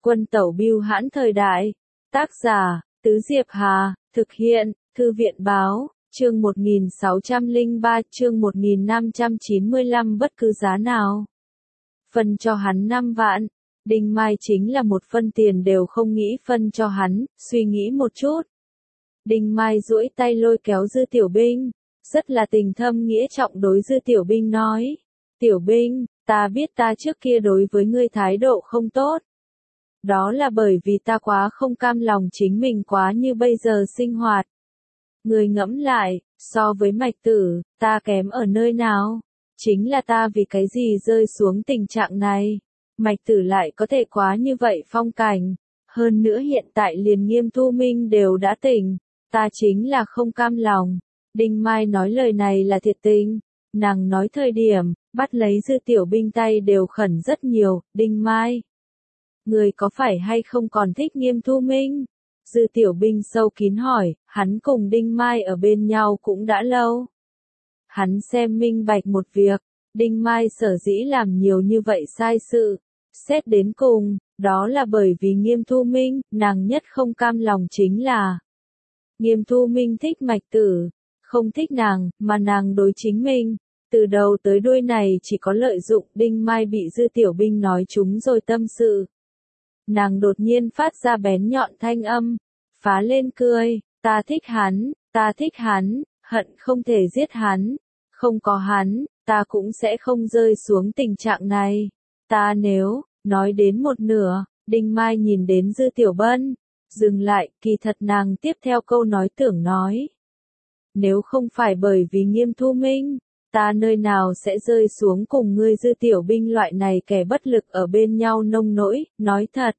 Quân tẩu bưu hãn thời đại. Tác giả, Tứ Diệp Hà, thực hiện, Thư viện báo, chương 1603, chương 1595 bất cứ giá nào. Phân cho hắn 5 vạn. Đinh Mai chính là một phân tiền đều không nghĩ phân cho hắn, suy nghĩ một chút. Đinh Mai duỗi tay lôi kéo Dư Tiểu Binh, rất là tình thâm nghĩa trọng đối Dư Tiểu Binh nói. Tiểu Binh, ta biết ta trước kia đối với ngươi thái độ không tốt. Đó là bởi vì ta quá không cam lòng chính mình quá như bây giờ sinh hoạt. Ngươi ngẫm lại, so với Mạch Tử, ta kém ở nơi nào? Chính là ta vì cái gì rơi xuống tình trạng này? Mạch Tử lại có thể quá như vậy phong cảnh. Hơn nữa hiện tại liền Nghiêm Thu Minh đều đã tỉnh. Ta chính là không cam lòng. Đinh Mai nói lời này là thiệt tình. Nàng nói thời điểm, bắt lấy Dư Tiểu Binh tay đều khẩn rất nhiều. Đinh Mai, người có phải hay không còn thích Nghiêm Thu Minh? Dư Tiểu Binh sâu kín hỏi, hắn cùng Đinh Mai ở bên nhau cũng đã lâu. Hắn xem minh bạch một việc, Đinh Mai sở dĩ làm nhiều như vậy sai sự. Xét đến cùng, đó là bởi vì Nghiêm Thu Minh, nàng nhất không cam lòng chính là Nghiêm Thu Minh thích Mạch Tử, không thích nàng, mà nàng đối chính mình. Từ đầu tới đuôi này chỉ có lợi dụng. Đinh Mai bị Dư Tiểu Binh nói trúng rồi tâm sự. Nàng đột nhiên phát ra bén nhọn thanh âm, phá lên cười, ta thích hắn, hận không thể giết hắn, không có hắn, ta cũng sẽ không rơi xuống tình trạng này. Ta nếu, nói đến một nửa, Đinh Mai nhìn đến Dư Tiểu Bân, dừng lại, kỳ thật nàng tiếp theo câu nói tưởng nói. Nếu không phải bởi vì Nghiêm Thu Minh, ta nơi nào sẽ rơi xuống cùng ngươi Dư Tiểu Binh loại này kẻ bất lực ở bên nhau nông nỗi, nói thật.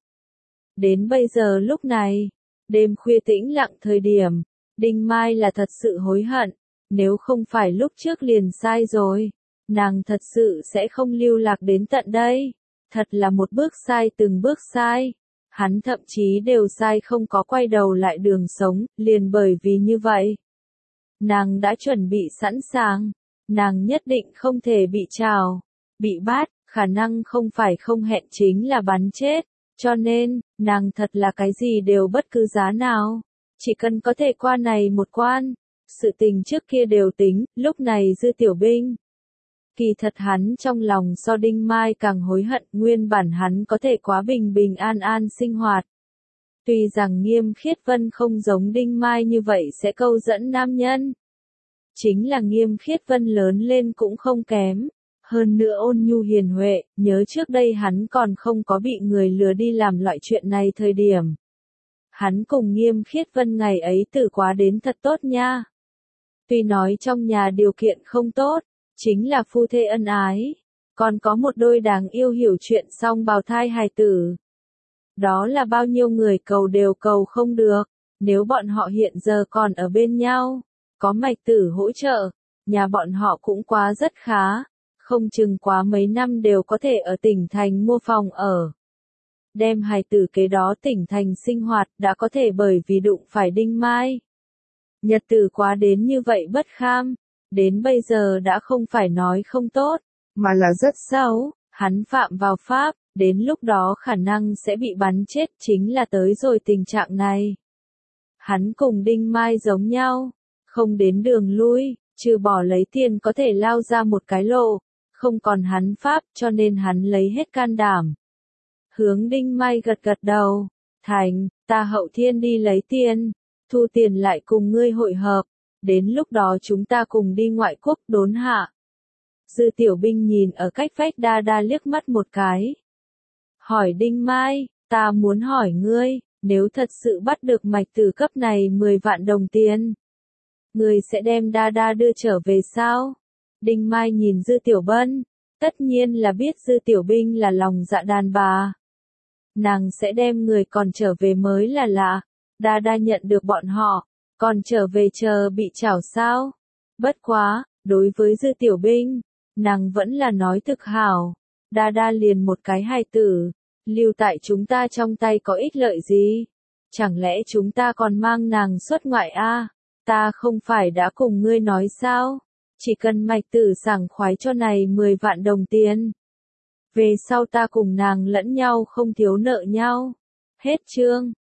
Đến bây giờ lúc này, đêm khuya tĩnh lặng thời điểm, Đinh Mai là thật sự hối hận, nếu không phải lúc trước liền sai rồi, nàng thật sự sẽ không lưu lạc đến tận đây, thật là một bước sai từng bước sai, hắn thậm chí đều sai không có quay đầu lại đường sống, liền bởi vì như vậy. Nàng đã chuẩn bị sẵn sàng, nàng nhất định không thể bị trào, bị bắt, khả năng không phải không hẹn chính là bắn chết. Cho nên, nàng thật là cái gì đều bất cứ giá nào. Chỉ cần có thể qua này một quan. Sự tình trước kia đều tính, lúc này Dư Tiểu Binh. Kỳ thật hắn trong lòng so Đinh Mai càng hối hận, nguyên bản hắn có thể quá bình bình an an sinh hoạt. Tuy rằng Nghiêm Khiết Vân không giống Đinh Mai như vậy sẽ câu dẫn nam nhân. Chính là Nghiêm Khiết Vân lớn lên cũng không kém. Hơn nữa ôn nhu hiền huệ, nhớ trước đây hắn còn không có bị người lừa đi làm loại chuyện này thời điểm. Hắn cùng Nghiêm Khiết Vân ngày ấy tử quá đến thật tốt nha. Tuy nói trong nhà điều kiện không tốt, chính là phu thê ân ái, còn có một đôi đáng yêu hiểu chuyện song bào thai hài tử. Đó là bao nhiêu người cầu đều cầu không được, nếu bọn họ hiện giờ còn ở bên nhau, có Mạch Tử hỗ trợ, nhà bọn họ cũng quá rất khá. Không chừng quá mấy năm đều có thể ở tỉnh thành mua phòng ở. Đem hài tử kế đó tỉnh thành sinh hoạt đã có thể bởi vì đụng phải Đinh Mai. Nhật tử quá đến như vậy bất kham, đến bây giờ đã không phải nói không tốt, mà là rất xấu, hắn phạm vào pháp, đến lúc đó khả năng sẽ bị bắn chết chính là tới rồi tình trạng này. Hắn cùng Đinh Mai giống nhau, không đến đường lui, trừ bỏ lấy tiền có thể lao ra một cái lộ. Không còn hắn pháp cho nên hắn lấy hết can đảm. Hướng Đinh Mai gật gật đầu. Thành, ta hậu thiên đi lấy tiền. Thu tiền lại cùng ngươi hội hợp. Đến lúc đó chúng ta cùng đi ngoại quốc đốn hạ. Dư Tiểu Binh nhìn ở cách vách đa đa liếc mắt một cái. Hỏi Đinh Mai, ta muốn hỏi ngươi, nếu thật sự bắt được Mạch Tử cấp này 10 vạn đồng tiền. Ngươi sẽ đem đa đa đưa trở về sao? Đinh Mai nhìn Dư Tiểu Bân, tất nhiên là biết Dư Tiểu Binh là lòng dạ đàn bà. Nàng sẽ đem người còn trở về mới là lạ, đa đa nhận được bọn họ, còn trở về chờ bị trảo sao? Bất quá, đối với Dư Tiểu Binh, nàng vẫn là nói thực hảo, đa đa liền một cái hài tử, lưu tại chúng ta trong tay có ích lợi gì? Chẳng lẽ chúng ta còn mang nàng xuất ngoại a? Ta không phải đã cùng ngươi nói sao? Chỉ cần Mạch Tử sảng khoái cho này 10 vạn đồng tiền. Về sau ta cùng nàng lẫn nhau không thiếu nợ nhau. Hết chương.